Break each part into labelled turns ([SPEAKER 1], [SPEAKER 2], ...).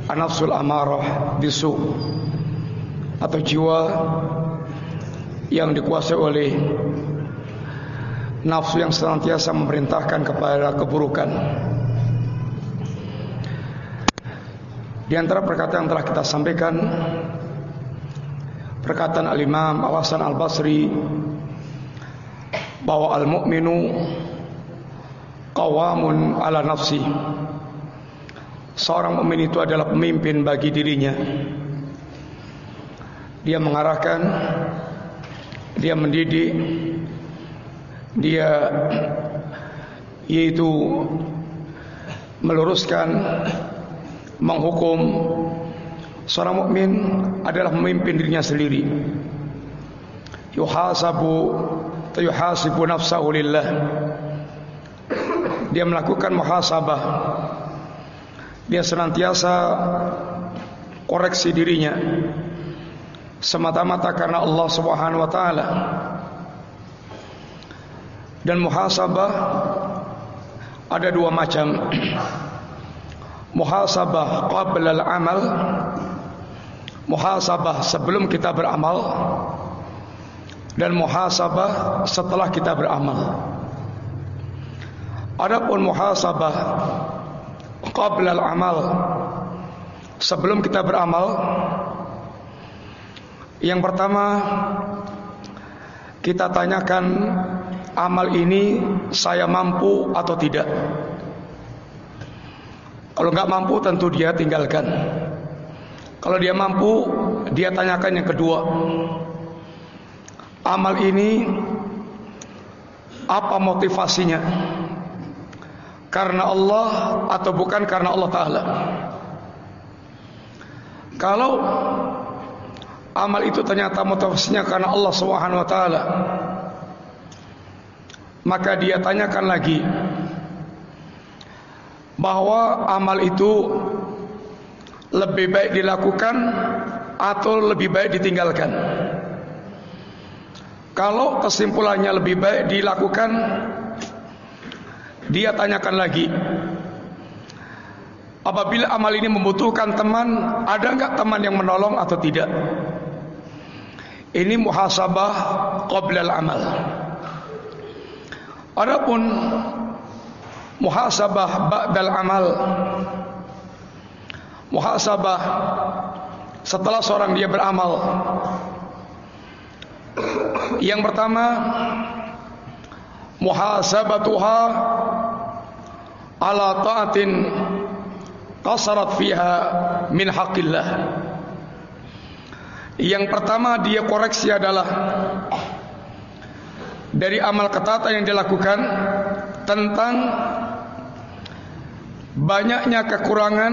[SPEAKER 1] an-nafsul amarah bisu, atau jiwa yang dikuasai oleh nafsu yang senantiasa memerintahkan kepada keburukan. Di antara perkataan yang telah kita sampaikan, perkataan Al-Imam Al-Hasan Al-Basri bahwa al-mu'minu qawamun ala nafsi. Seorang mukmin itu adalah pemimpin bagi dirinya. Dia mengarahkan, dia mendidik, dia yaitu meluruskan, menghukum. Seorang mukmin adalah memimpin dirinya sendiri. Yuhasibu nafsahu lillah. Dia melakukan muhasabah. Dia senantiasa koreksi dirinya semata-mata karena Allah Subhanahu wa taala. Dan muhasabah ada dua macam. Muhasabah qabla al-amal, muhasabah sebelum kita beramal, dan muhasabah setelah kita beramal. Adapun muhasabah qabla al-amal, sebelum kita beramal, yang pertama kita tanyakan, amal ini saya mampu atau tidak. Kalau enggak mampu tentu dia tinggalkan. Kalau dia mampu, dia tanyakan yang kedua, amal ini apa motivasinya? Karena Allah atau bukan karena Allah Ta'ala? Kalau amal itu ternyata motivasinya karena Allah Subhanahu wa taala, maka dia tanyakan lagi bahwa amal itu lebih baik dilakukan atau lebih baik ditinggalkan. Kalau kesimpulannya lebih baik dilakukan, dia tanyakan lagi, apabila amal ini membutuhkan teman, ada enggak teman yang menolong atau tidak? Ini muhasabah qabla al-amal. Adapun muhasabah ba'dal amal, muhasabah setelah seorang dia beramal. Yang pertama, muhasabatuha ala ta'atin qasarat fiha min haqqillah. Yang pertama dia koreksi adalah dari amal ketaatan yang dilakukan tentang banyaknya kekurangan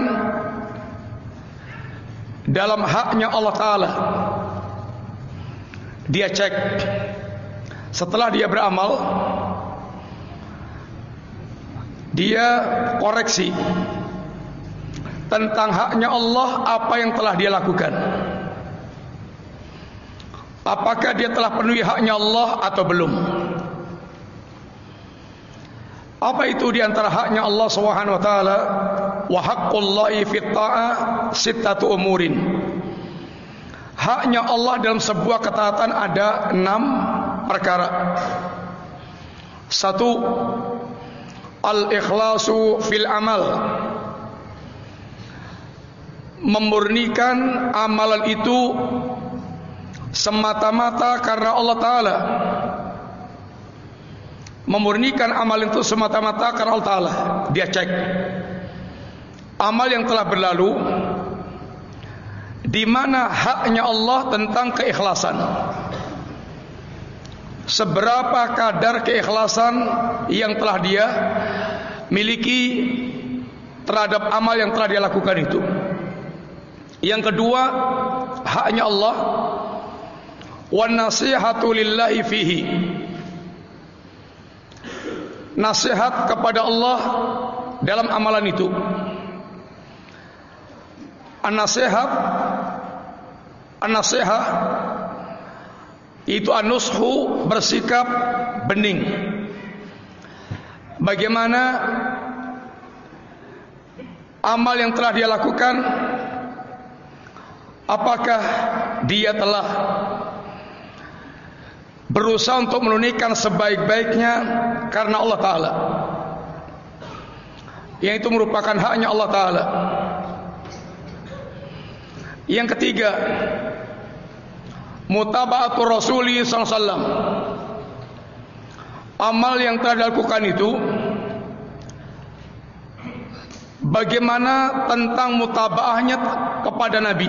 [SPEAKER 1] dalam haknya Allah Ta'ala. Dia cek setelah dia beramal, dia koreksi tentang haknya Allah, apa yang telah dia lakukan. Apakah dia telah penuhi haknya Allah atau belum? Apa itu di antara haknya Allah Subhanahu wa taala? Wa haqqullahi fit ta'ah sittatu umurin. Haknya Allah dalam sebuah ketaatan ada 6 perkara. 1. Al-ikhlasu fil amal. Memurnikan amalan itu semata-mata karena Allah Ta'ala. Memurnikan amal itu semata-mata karena Allah Ta'ala. Dia cek amal yang telah berlalu, di mana haknya Allah tentang keikhlasan. Seberapa kadar keikhlasan yang telah dia miliki terhadap amal yang telah dia lakukan itu. Yang kedua, haknya Allah, wan nasihatu lillahi fihi. Nasihat kepada Allah dalam amalan itu. An-nasihah itu an-nushu, bersikap bening. Bagaimana amal yang telah dia lakukan, apakah dia telah berusaha untuk menunaikan sebaik-baiknya karena Allah Ta'ala, yang itu merupakan haknya Allah Ta'ala. Yang ketiga, mutaba'atu Rasuli sallallahu alaihi wasallam. Amal yang telah dilakukan itu, bagaimana tentang mutaba'ahnya kepada Nabi?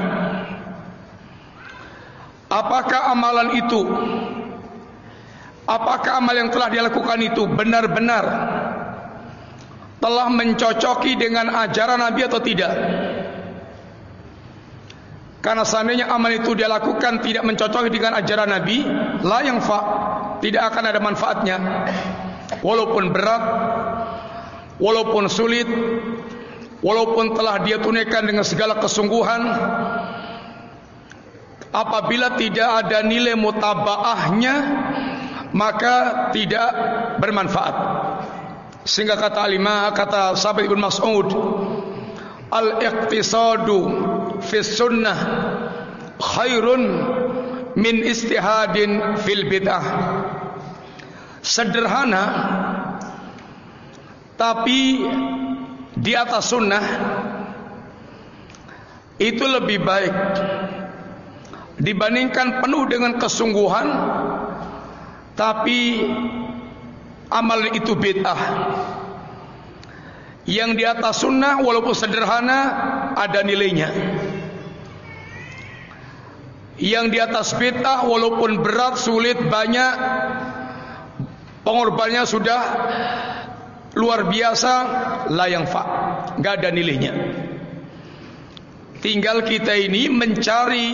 [SPEAKER 1] Apakah amalan itu, apakah amal yang telah dilakukan itu benar-benar telah mencocoki dengan ajaran Nabi atau tidak? Karena seandainya amal itu dia lakukan tidak mencocoki dengan ajaran Nabi, la yanfa, tidak akan ada manfaatnya. Walaupun berat, walaupun sulit, walaupun telah dia tunaikan dengan segala kesungguhan, apabila tidak ada nilai mutabaahnya, maka tidak bermanfaat. Sehingga kata sahabat Ibnu Mas'ud, al-iqtisadu fi sunnah khairun min istihadin fil bid'ah. Sederhana tapi di atas sunnah itu lebih baik dibandingkan penuh dengan kesungguhan tapi amal itu bid'ah. Yang di atas sunnah walaupun sederhana ada nilainya. Yang di atas bid'ah walaupun berat, sulit, banyak, pengorbanannya sudah luar biasa, la yanfa, enggak ada nilainya. Tinggal kita ini mencari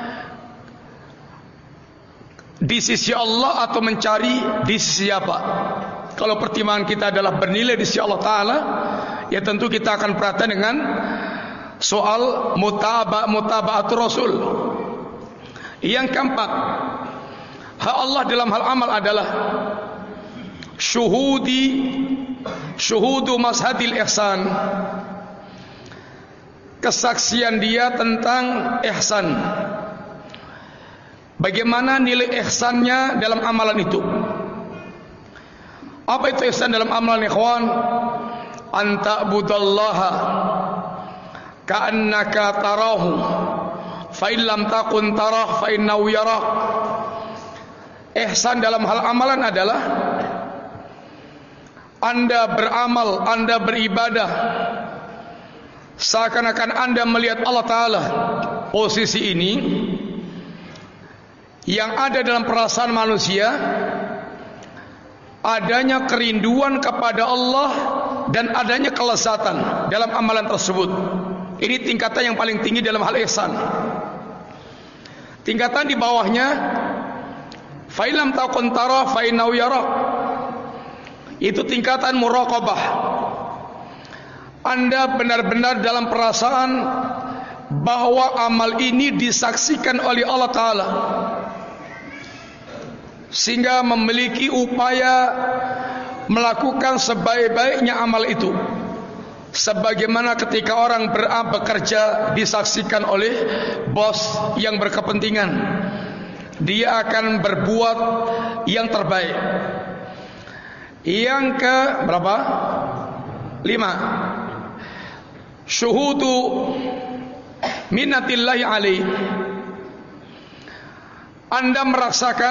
[SPEAKER 1] di sisi Allah atau mencari di sisi apa. Kalau pertimbangan kita adalah bernilai di sisi Allah Ta'ala, ya tentu kita akan perhatian dengan soal mutaba'atul Rasul. Yang keempat, hak Allah dalam hal amal adalah syuhudu mashadil ihsan, kesaksian dia tentang ihsan. Bagaimana nilai ihsannya dalam amalan itu? Apa itu ihsan dalam amalan, ikhwan? Anta budallaha ka'annaka tarahu fa in lam takun tarah fa innahu yarak. Ihsan dalam hal amalan adalah Anda beramal, Anda beribadah seakan-akan Anda melihat Allah Ta'ala. Posisi ini yang ada dalam perasaan manusia, adanya kerinduan kepada Allah dan adanya kelezatan dalam amalan tersebut. Ini tingkatan yang paling tinggi dalam hal ihsan. Tingkatan di bawahnya, fa illam takun tara fa innahu yara. Itu tingkatan muraqabah. Anda benar-benar dalam perasaan bahwa amal ini disaksikan oleh Allah Ta'ala, sehingga memiliki upaya melakukan sebaik-baiknya amal itu. Sebagaimana ketika orang bekerja disaksikan oleh bos yang berkepentingan, dia akan berbuat yang terbaik. Yang ke berapa? 5. Syuhudu minnatillahi alaih. Anda merasakan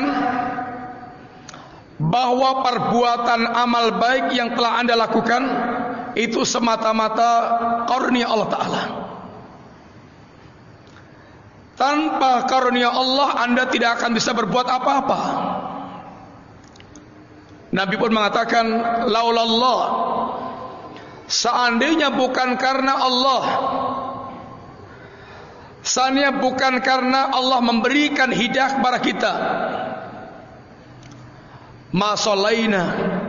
[SPEAKER 1] bahwa perbuatan amal baik yang telah Anda lakukan itu semata-mata karunia Allah Ta'ala. Tanpa karunia Allah Anda tidak akan bisa berbuat apa-apa. Nabi pun mengatakan, laulallah, seandainya bukan karena Allah, seandainya bukan karena Allah memberikan hidayah kepada kita, ma shalaina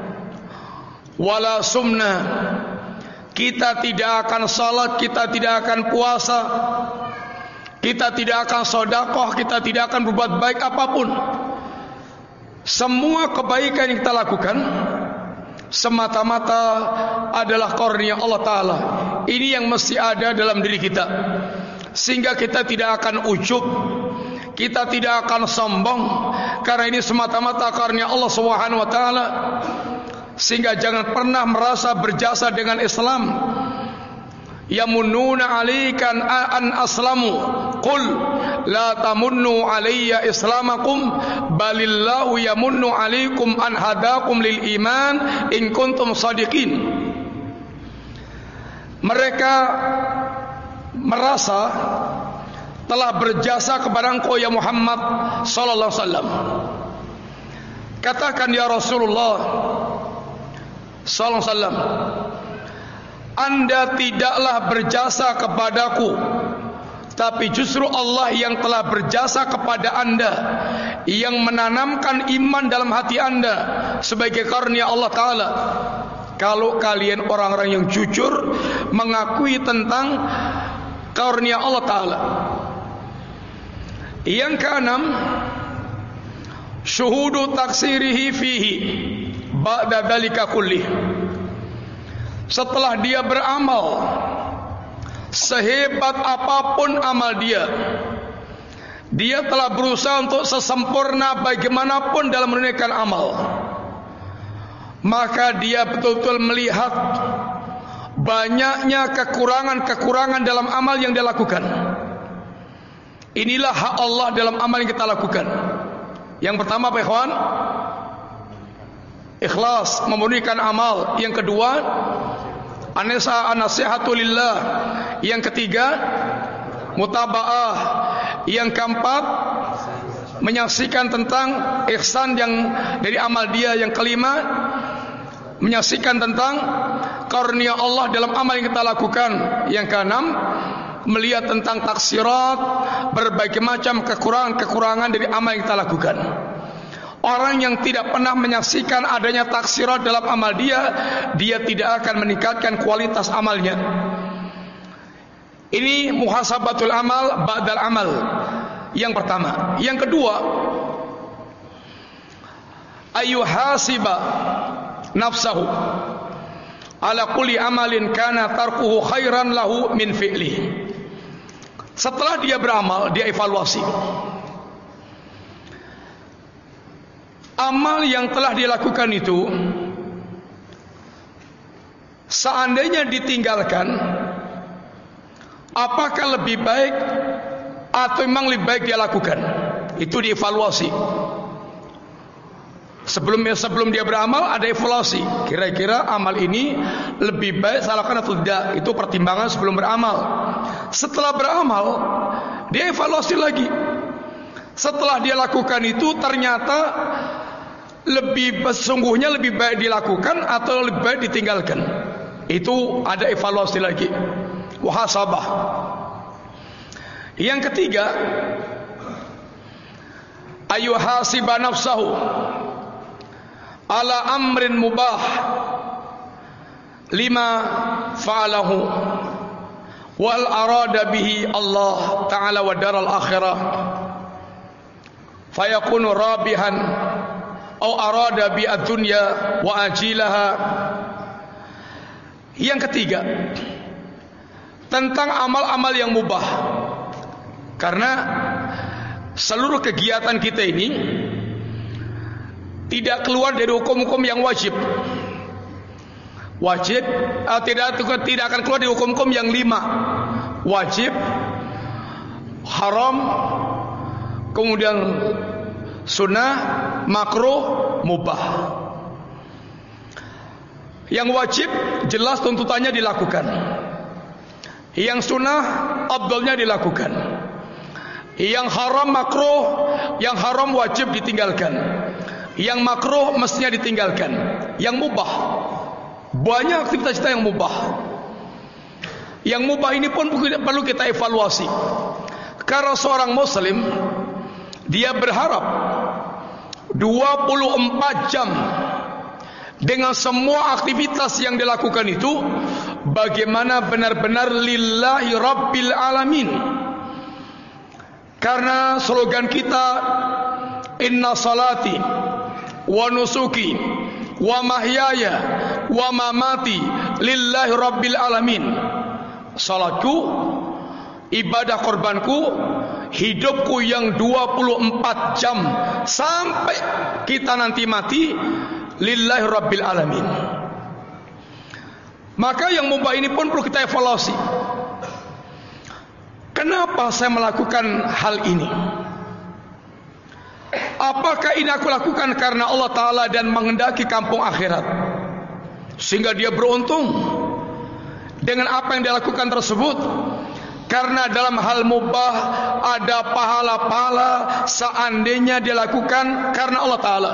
[SPEAKER 1] wala sumna, kita tidak akan salat, kita tidak akan puasa, kita tidak akan sedekah, kita tidak akan berbuat baik apapun. Semua kebaikan yang kita lakukan semata-mata adalah karunia Allah Ta'ala. Ini yang mesti ada dalam diri kita, sehingga kita tidak akan ujub, kita tidak akan sombong, karena ini semata-mata karunia Allah Subhanahu wa taala. Sehingga jangan pernah merasa berjasa dengan Islam. Yamununa 'alaika an aslamu qul la tamunnu 'alayya islamakum balillahu yamunnu 'alaikum an hadakum lil iman in kuntum shadiqin. Mereka merasa telah berjasa kepada engkau ya Muhammad sallallahu alaihi wasallam. Katakan ya Rasulullah sallallahu alaihi wasallam, Anda tidaklah berjasa kepadaku, tapi justru Allah yang telah berjasa kepada Anda, yang menanamkan iman dalam hati Anda sebagai karunia Allah Ta'ala. Kalau kalian orang-orang yang jujur mengakui tentang karunia Allah Ta'ala. Yang keenam, syuhudu taksirihi fihi ba'da dzalika kullih. Setelah dia beramal, sehebat apapun amal dia, dia telah berusaha untuk sesempurna bagaimanapun dalam menunaikan amal, maka dia betul-betul melihat banyaknya kekurangan-kekurangan dalam amal yang dia lakukan. Inilah hak Allah dalam amal yang kita lakukan. Yang pertama apa ikhwan? Ikhlas, memurnikan amal. Yang kedua, an-nasihatu lillah. Yang ketiga, mutaba'ah. Yang keempat, menyaksikan tentang ihsan yang dari amal dia. Yang kelima, menyaksikan tentang karunia Allah dalam amal yang kita lakukan. Yang keenam, melihat tentang taksirat, berbagai macam kekurangan-kekurangan dari amal yang kita lakukan. Orang yang tidak pernah menyaksikan adanya taksirat dalam amal dia, dia tidak akan meningkatkan kualitas amalnya. Ini muhasabatul amal ba'dal amal. Yang pertama. Yang kedua, ayuhasiba nafsahu ala kulli amalin kana tarkuhu khairan lahu min fi'lihi. Setelah dia beramal, dia evaluasi amal yang telah dilakukan itu. Seandainya ditinggalkan, apakah lebih baik atau memang lebih baik dia lakukan? Itu dievaluasi. Sebelum dia beramal ada evaluasi. Kira-kira amal ini lebih baik saya lakukan atau tidak? Itu pertimbangan sebelum beramal. Setelah beramal, dia evaluasi lagi. Setelah dia lakukan itu ternyata sesungguhnya lebih baik dilakukan atau lebih baik ditinggalkan. Itu ada evaluasi lagi, muhasabah. Yang ketiga, ayuhasiba nafsahu ala amrin mubah lima fa'alahu wal arada bihi Allah Ta'ala wa daral akhirah fayakunu rabihan au arada bi ad-dunya wa ajilaha. Yang ketiga, tentang amal-amal yang mubah. Karena seluruh kegiatan kita ini tidak keluar dari hukum-hukum yang wajib. Tidak akan keluar dari hukum-hukum yang 5. Wajib, haram, kemudian sunnah, makruh, mubah. Yang wajib jelas tuntutannya dilakukan. Yang sunnah afdalnya dilakukan. Yang haram makruh, yang haram wajib ditinggalkan. Yang makruh mestinya ditinggalkan. Yang mubah, banyak aktivitas kita yang mubah. Yang mubah ini pun perlu kita evaluasi. Karena seorang muslim, dia berharap 24 jam dengan semua aktivitas yang dilakukan itu bagaimana benar-benar lillahi rabbil alamin. Karena slogan kita, inna salati wa nusuki wa mahyaya wa mamati lillahi rabbil alamin. salatku, ibadah korbanku, hidupku yang 24 jam sampai kita nanti mati lillahi rabbil alamin. Maka yang mubah ini pun perlu kita evaluasi. Kenapa saya melakukan hal ini? Apakah ini aku lakukan karena Allah Ta'ala dan menghendaki kampung akhirat, sehingga dia beruntung dengan apa yang dia lakukan tersebut? Karena dalam hal mubah ada pahala-pahala seandainya dia lakukan karena Allah Ta'ala.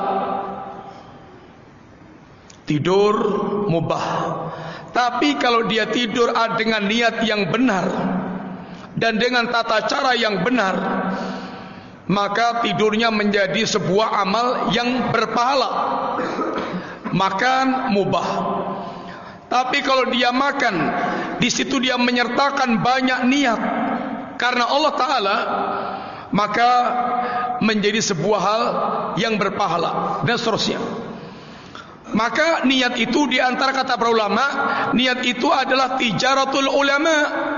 [SPEAKER 1] Tidur mubah, tapi kalau dia tidur dengan niat yang benar dan dengan tata cara yang benar, maka tidurnya menjadi sebuah amal yang berpahala. Makan mubah, tapi kalau dia makan, di situ dia menyertakan banyak niat karena Allah Ta'ala, maka menjadi sebuah hal yang berpahala dan seterusnya. Maka niat itu di antara kata para ulama, niat itu adalah tijaratul ulama.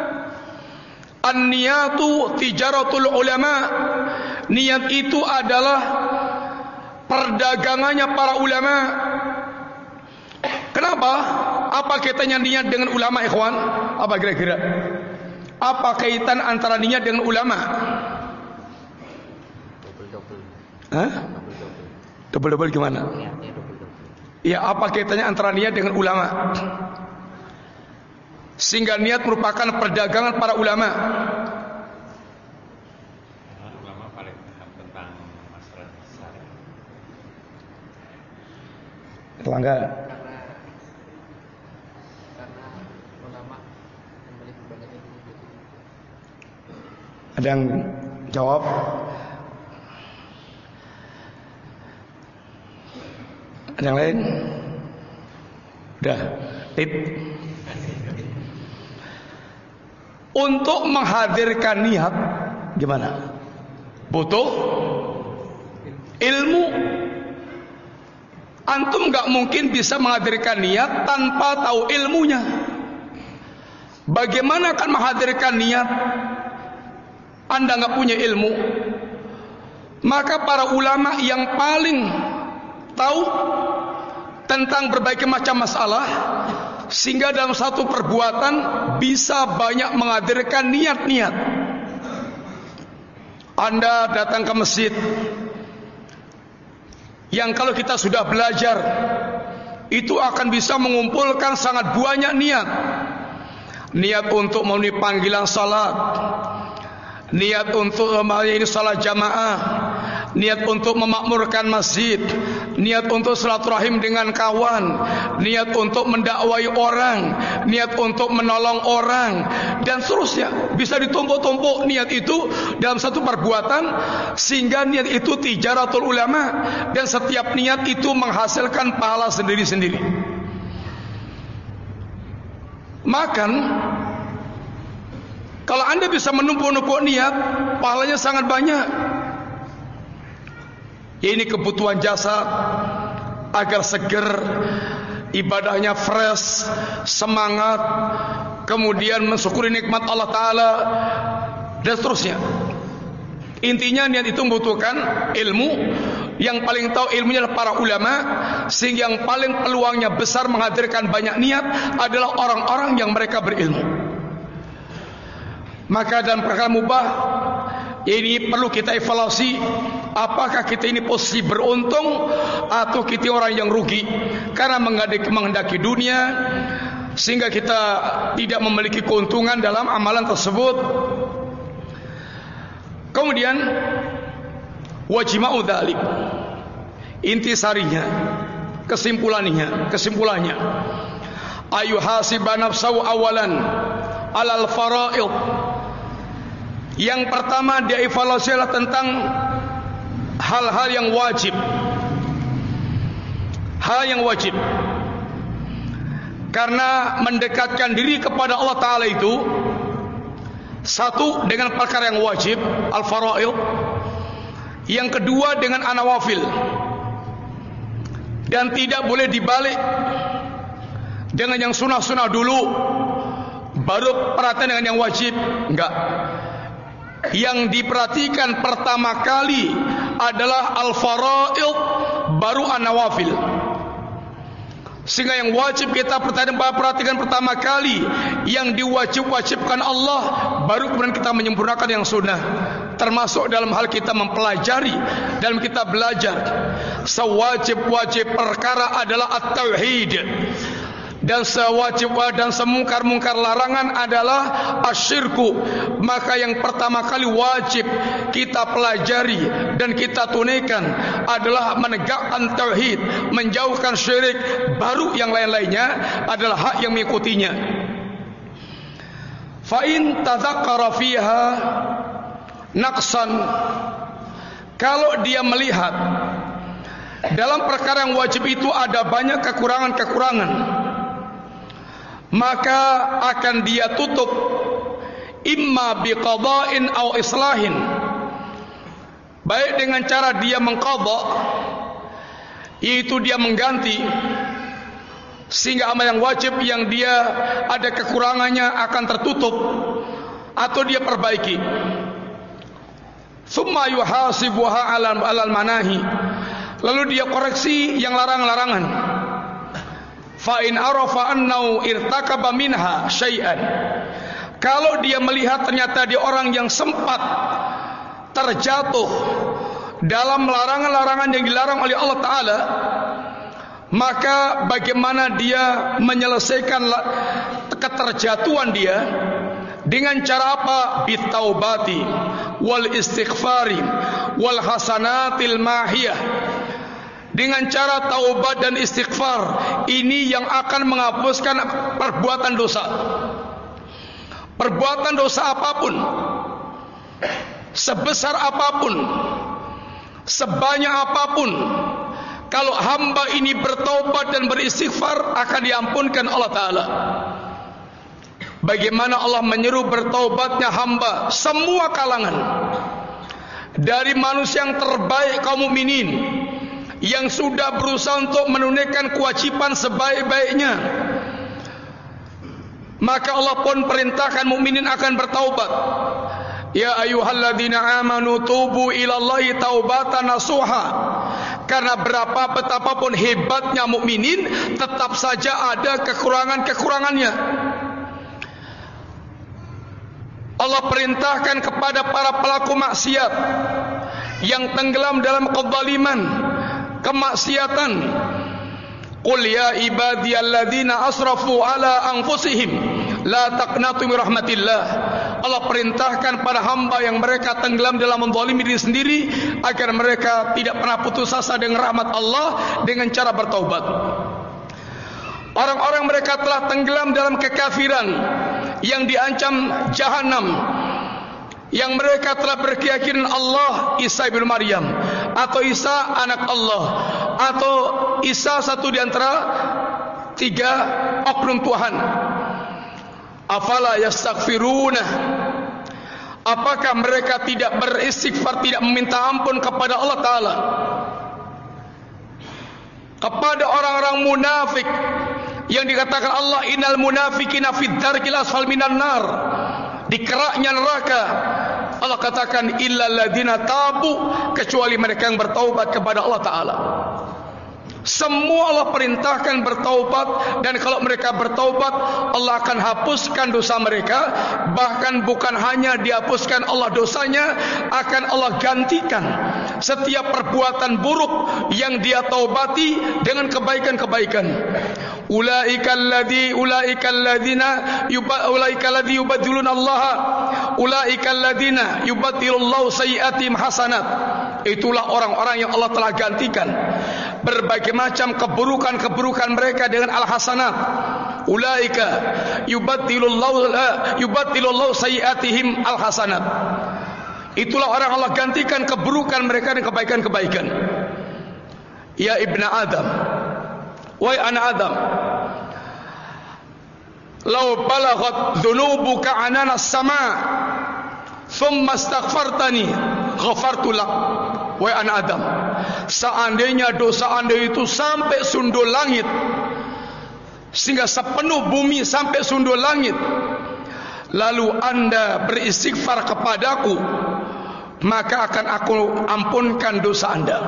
[SPEAKER 1] An-niyatu tijaratul ulama. Niat itu adalah perdagangannya para ulama. Kenapa? Apa kaitannya niat dengan ulama, ikhwan? Apa kira-kira? Apa kaitan antara niat dengan ulama? Hah? Double-double gimana? Ya, apa kaitannya antara niat dengan ulama? Sehingga niat merupakan perdagangan para ulama.
[SPEAKER 2] Ulama paling paham tentang masalah syariat.
[SPEAKER 1] Erlangga.
[SPEAKER 3] Karena ulama memiliki banyak ilmu.
[SPEAKER 1] Ada yang jawab? Ada yang lain? Udah. Tip. Untuk menghadirkan niat gimana? Butuh ilmu. Antum gak mungkin bisa menghadirkan niat tanpa tahu ilmunya. Bagaimana akan menghadirkan niat Anda gak punya ilmu? Maka para ulama yang paling tahu tentang berbagai macam masalah, sehingga dalam satu perbuatan bisa banyak menghadirkan niat-niat. Anda datang ke masjid, yang kalau kita sudah belajar, itu akan bisa mengumpulkan sangat banyak niat. Niat untuk memenuhi panggilan salat, niat untuk melayani salat jamaah, niat untuk memakmurkan masjid, niat untuk silaturahim dengan kawan, niat untuk mendakwai orang, niat untuk menolong orang, dan seterusnya. Bisa ditumpuk-tumpuk niat itu dalam satu perbuatan, sehingga niat itu tijaratul ulama, dan setiap niat itu menghasilkan pahala sendiri-sendiri. Makan, kalau Anda bisa menumpuk-numpuk niat, pahalanya sangat banyak. Ini kebutuhan jasad agar seger, ibadahnya fresh, semangat, kemudian mensyukuri nikmat Allah Ta'ala, dan seterusnya. Intinya niat itu membutuhkan ilmu. Yang paling tahu ilmunya adalah para ulama, sehingga yang paling peluangnya besar menghadirkan banyak niat adalah orang-orang yang mereka berilmu. Maka dalam perkara mubah ini perlu kita evaluasi, apakah kita ini posisi beruntung atau kita orang yang rugi karena menghendaki dunia, sehingga kita tidak memiliki keuntungan dalam amalan tersebut. Kemudian wajima'u dzalik, intisarinya, kesimpulannya ayu hasiba nafsahu awalan alal faraid. Yang pertama dia evaluasi adalah tentang hal-hal yang wajib. Hal yang wajib, karena mendekatkan diri kepada Allah Ta'ala itu satu dengan perkara yang wajib, al-faraid. Yang kedua dengan an-nawafil, dan tidak boleh dibalik dengan yang sunnah-sunnah dulu baru perhatian dengan yang wajib. Enggak. Yang diperhatikan pertama kali adalah al-fara'id, baru an-nawafil. Sehingga yang wajib kita perhatikan pertama kali, yang diwajib-wajibkan Allah, baru kemudian kita menyempurnakan yang sunnah. Termasuk dalam hal kita mempelajari, dalam kita belajar. Sewajib-wajib perkara adalah at-tauhid, dan sewajib dan semungkar-mungkar larangan adalah asyirku. Maka yang pertama kali wajib kita pelajari dan kita tunaikan adalah menegakkan tauhid, menjauhkan syirik. Baru yang lain-lainnya adalah hak yang mengikutinya. Fa in tadzakkara fiha naqsan, kalau dia melihat dalam perkara yang wajib itu ada banyak kekurangan-kekurangan, maka akan dia tutup imma biqada'in aw islahin, baik dengan cara dia mengqadha, yaitu dia mengganti, sehingga amal yang wajib yang dia ada kekurangannya akan tertutup, atau dia perbaiki. Summa yuhasibuha alal manahi, lalu dia koreksi yang larangan-larangan. Fa in arafa annahu irtakaba minha syai'an, kalau dia melihat ternyata dia orang yang sempat terjatuh dalam larangan-larangan yang dilarang oleh Allah Ta'ala, maka bagaimana dia menyelesaikan keterjatuhan dia? Dengan cara apa? Bitaubati wal istighfari wal hasanatil mahiyah, dengan cara taubat dan istighfar. Ini yang akan menghapuskan perbuatan dosa. Perbuatan dosa apapun, sebesar apapun, sebanyak apapun, kalau hamba ini bertaubat dan beristighfar, akan diampunkan Allah Ta'ala. Bagaimana Allah menyeru bertaubatnya hamba semua kalangan, dari manusia yang terbaik kaum mukminin yang sudah berusaha untuk menunaikan kewajiban sebaik-baiknya, maka Allah pun perintahkan mukminin akan bertaubat. Ya ayyuhalladzina amanu tubu ilallahi taubatan nasuha. Karena betapapun hebatnya mukminin, tetap saja ada kekurangan-kekurangannya. Allah perintahkan kepada para pelaku maksiat yang tenggelam dalam kezaliman, kemaksiatan, qul ya ibadiyalladzina asrafu ala anfusihim la taqnatu min rahmatillah. Allah perintahkan pada hamba yang mereka tenggelam dalam menzalimi diri sendiri, agar mereka tidak pernah putus asa dengan rahmat Allah dengan cara bertaubat. Orang-orang mereka telah tenggelam dalam kekafiran yang diancam jahanam, yang mereka telah berkeyakinan Allah Isa bin Maryam, atau Isa anak Allah, atau Isa satu di antara tiga oknum Tuhan. Afala yastaghfiruna, apakah mereka tidak beristighfar, tidak meminta ampun kepada Allah Ta'ala? Kepada orang-orang munafik yang dikatakan Allah, innal munafiqina fid darkil asfal minan nar, di keraknya neraka. Allah katakan illal ladzina tabu, kecuali mereka yang bertaubat kepada Allah Ta'ala. Semua Allah perintahkan bertaubat, dan kalau mereka bertaubat, Allah akan hapuskan dosa mereka. Bahkan bukan hanya dihapuskan Allah dosanya, akan Allah gantikan setiap perbuatan buruk yang dia taubati dengan kebaikan-kebaikan. Ulaika alladzina yubaddiluna Allah, ulaika alladzina yubaddilullahu sayyi'atihim hasanat. Itulah orang-orang yang Allah telah gantikan berbagai macam keburukan-keburukan mereka dengan al-hasanat. Ulaika yubaddilullahu sayyi'atihim al-hasanat. Itulah orang Allah gantikan keburukan mereka dengan kebaikan-kebaikan. Ya ibna Adam, wahai anak Adam, law balaghat dhunubuka anana as-sama' thumma astaghfartani ghafartu lak. Wahai anak Adam, seandainya dosa Anda itu sampai sundul langit, sehingga sepenuh bumi sampai sundul langit, lalu anda beristighfar kepadaku, maka akan aku ampunkan dosa anda.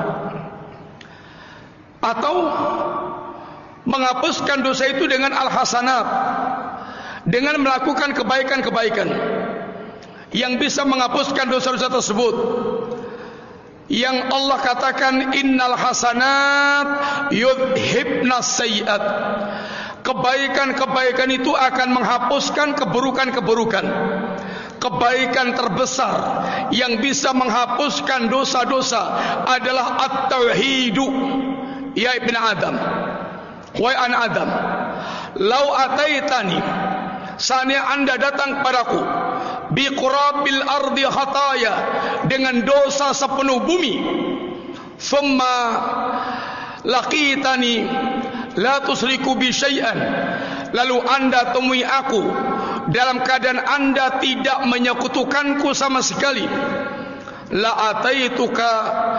[SPEAKER 1] Atau menghapuskan dosa itu dengan al-hasanat, dengan melakukan kebaikan-kebaikan yang bisa menghapuskan dosa-dosa tersebut. Yang Allah katakan, innal hasanat yudhibnas sayyi'at. Kebaikan-kebaikan itu akan menghapuskan keburukan-keburukan. Kebaikan terbesar yang bisa menghapuskan dosa-dosa adalah at-tauhidu. Ya ibn Adam, wahai anak Adam, lau ataitani, seandainya anda datang padaku, biqurabil ardi khataya, dengan dosa sepenuh bumi, thumma laqitani la tusriku bi syai'an, lalu anda temui aku dalam keadaan anda tidak menyekutukanku sama sekali, la ataituka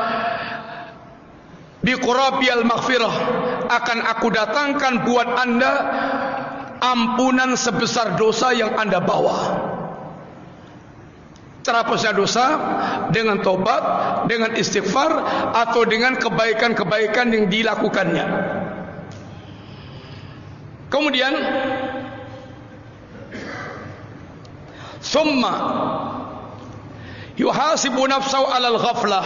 [SPEAKER 1] biqurabil maghfirah, akan aku datangkan buat anda ampunan sebesar dosa yang anda bawa. Terhapusnya dosa dengan tobat, dengan istighfar, atau dengan kebaikan-kebaikan yang dilakukannya. Kemudian summa yuhasibu nafsahu alal ghaflah,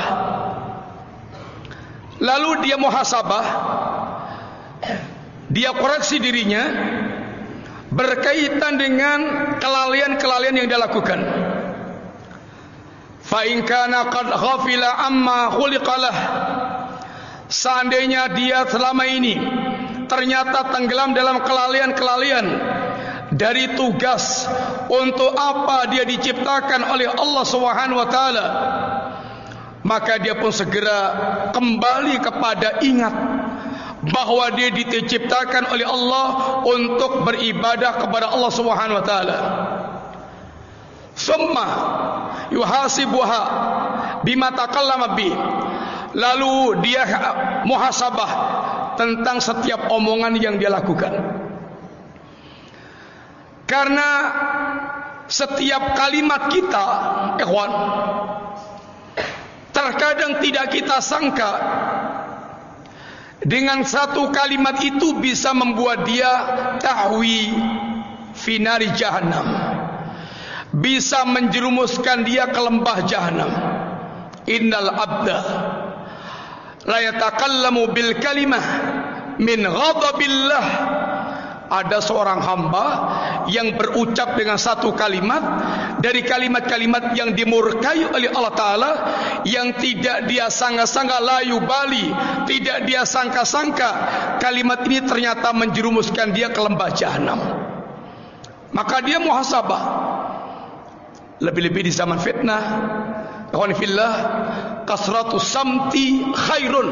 [SPEAKER 1] lalu dia muhasabah, dia koreksi dirinya berkaitan dengan kelalaian-kelalaian yang dia lakukan. Fa in kana qad ghafila amma khuliqalah, seandainya dia selama ini ternyata tenggelam dalam kelalaian-kelalaian dari tugas untuk apa dia diciptakan oleh Allah Subhanahu wa taala, maka dia pun segera kembali kepada ingat bahwa dia diciptakan oleh Allah untuk beribadah kepada Allah Subhanahu wa taala. Summa yuhasibuha bima takallama bi, lalu dia muhasabah tentang setiap omongan yang dia lakukan. Karena setiap kalimat kita, ikhwan, terkadang tidak kita sangka dengan satu kalimat itu bisa membuat dia tahwi finari jahannam, bisa menjerumuskan dia ke lembah jahannam. Innal abda la yatakallamu bil kalimah min ghadabillah, ada seorang hamba yang berucap dengan satu kalimat dari kalimat-kalimat yang dimurkai oleh Allah Ta'ala, yang tidak dia sangka-sangka, la yubali, tidak dia sangka-sangka kalimat ini ternyata menjerumuskan dia ke lembah jahanam. Maka dia muhasabah, lebih-lebih di zaman fitnah. Alhamdulillah, kasratus samti khairun,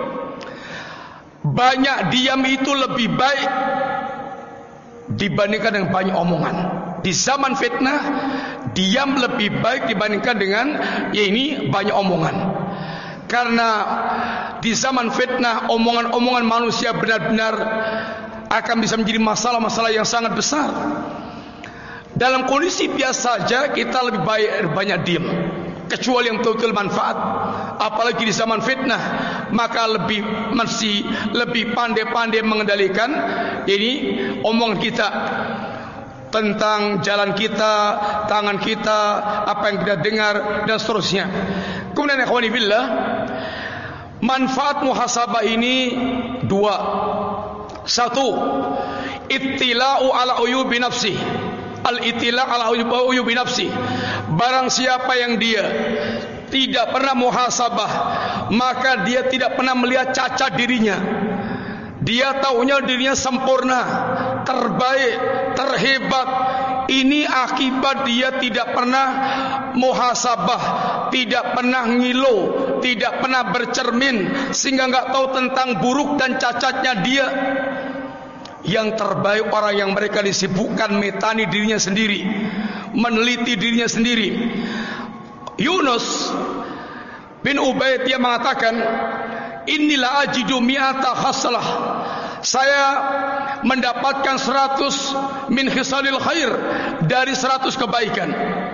[SPEAKER 1] banyak diam itu lebih baik dibandingkan dengan banyak omongan. Di zaman fitnah, diam lebih baik dibandingkan dengan banyak omongan. Karena di zaman fitnah, omongan-omongan manusia benar-benar akan bisa menjadi masalah-masalah yang sangat besar. Dalam kondisi biasa saja kita lebih baik banyak diam, kecuali yang betul-betul manfaat. Apalagi di zaman fitnah, maka mesti lebih pandai-pandai mengendalikan omongan kita tentang jalan kita, tangan kita, apa yang kita dengar, dan seterusnya. Kemudian ikhwani billah, manfaat muhasabah ini dua. Satu, ittila'u ala uyubi nafsi. Al-ittila' ala uyubi nafsi. Barang siapa yang dia tidak pernah muhasabah, maka dia tidak pernah melihat cacat dirinya. Dia tahunya dirinya sempurna, terbaik, terhebat. Ini akibat dia tidak pernah muhasabah, tidak pernah ngilu, tidak pernah bercermin, sehingga enggak tahu tentang buruk dan cacatnya dia. Yang terbaik orang yang mereka disibukkan metani dirinya sendiri, meneliti dirinya sendiri. Yunus bin Ubaid dia mengatakan, inilah ajidu mi'ata khaslah, saya mendapatkan 100 min khisalil khair, dari 100 kebaikan.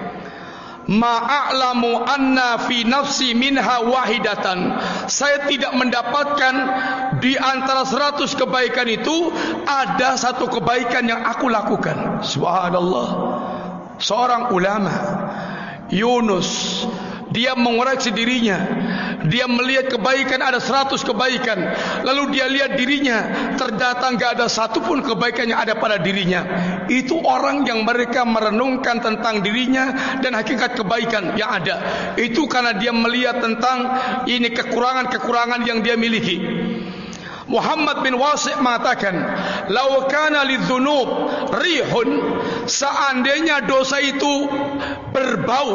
[SPEAKER 1] Ma'alamu anna fi nafsi minha wahidatan, saya tidak mendapatkan di antara 100 kebaikan itu ada satu kebaikan yang aku lakukan. Subhanallah. Seorang ulama Yunus, dia mengoreksi dirinya. Dia melihat kebaikan, ada 100 kebaikan. Lalu dia lihat dirinya, ternyata enggak ada satu pun kebaikan yang ada pada dirinya. Itu orang yang mereka merenungkan tentang dirinya dan hakikat kebaikan yang ada. Itu karena dia melihat tentang ini kekurangan-kekurangan yang dia miliki. Muhammad bin Wasi' mengatakan, "Lau kana lidzunub rihun," seandainya dosa itu berbau,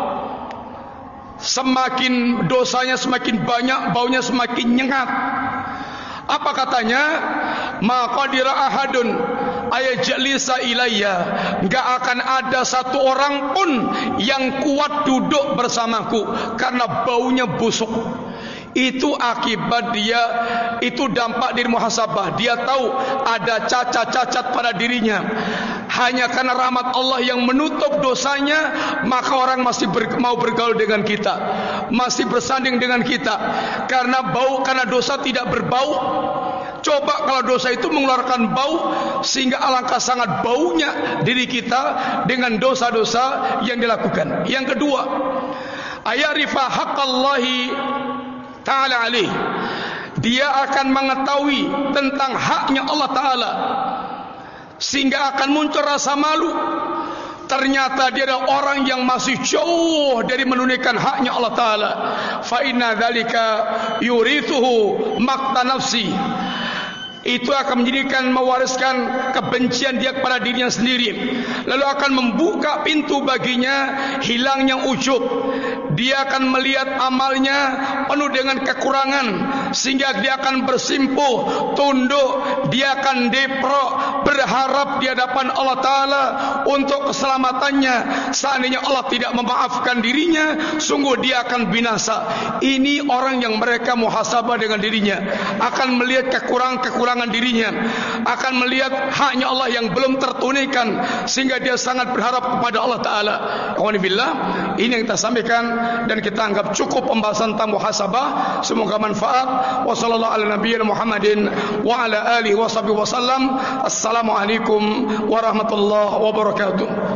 [SPEAKER 1] semakin dosanya semakin banyak, baunya semakin nyengat. Apa katanya? Maqadira ahadun ayajlisa ilayya, enggak akan ada satu orang pun yang kuat duduk bersamaku karena baunya busuk. Itu akibat dia, itu dampak dari muhasabah. Dia tahu ada cacat-cacat pada dirinya. Hanya karena rahmat Allah yang menutup dosanya, maka orang masih mau bergaul dengan kita, masih bersanding dengan kita. Karena dosa tidak berbau. Coba kalau dosa itu mengeluarkan bau, sehingga alangkah sangat baunya diri kita dengan dosa-dosa yang dilakukan. Yang kedua, ayarifa haqqallahi ta'ala alaih, dia akan mengetahui tentang haknya Allah Ta'ala, sehingga akan muncul rasa malu. Ternyata dia adalah orang yang masih jauh dari menunaikan haknya Allah Ta'ala. Fa inna dzalika yurithuhu maqta nafsi, itu akan menjadikan, mewariskan kebencian dia kepada dirinya sendiri. Lalu akan membuka pintu baginya hilangnya ujub. Dia akan melihat amalnya penuh dengan kekurangan, sehingga dia akan bersimpuh, tunduk, dia akan deprok, berharap di hadapan Allah Ta'ala untuk keselamatannya. Seandainya Allah tidak memaafkan dirinya, sungguh dia akan binasa. Ini orang yang mereka muhasabah dengan dirinya, akan melihat kekurangan dirinya, akan melihat haknya Allah yang belum tertunaikan, sehingga dia sangat berharap kepada Allah Ta'ala. Alhamdulillah, ini yang kita sampaikan dan kita anggap cukup pembahasan tentang muhasabah. Semoga manfaat. Wa sallallahu ala nabiyyina Muhammadin wa ala alihi wa sahbihi wasallam. Assalamualaikum warahmatullahi wabarakatuh.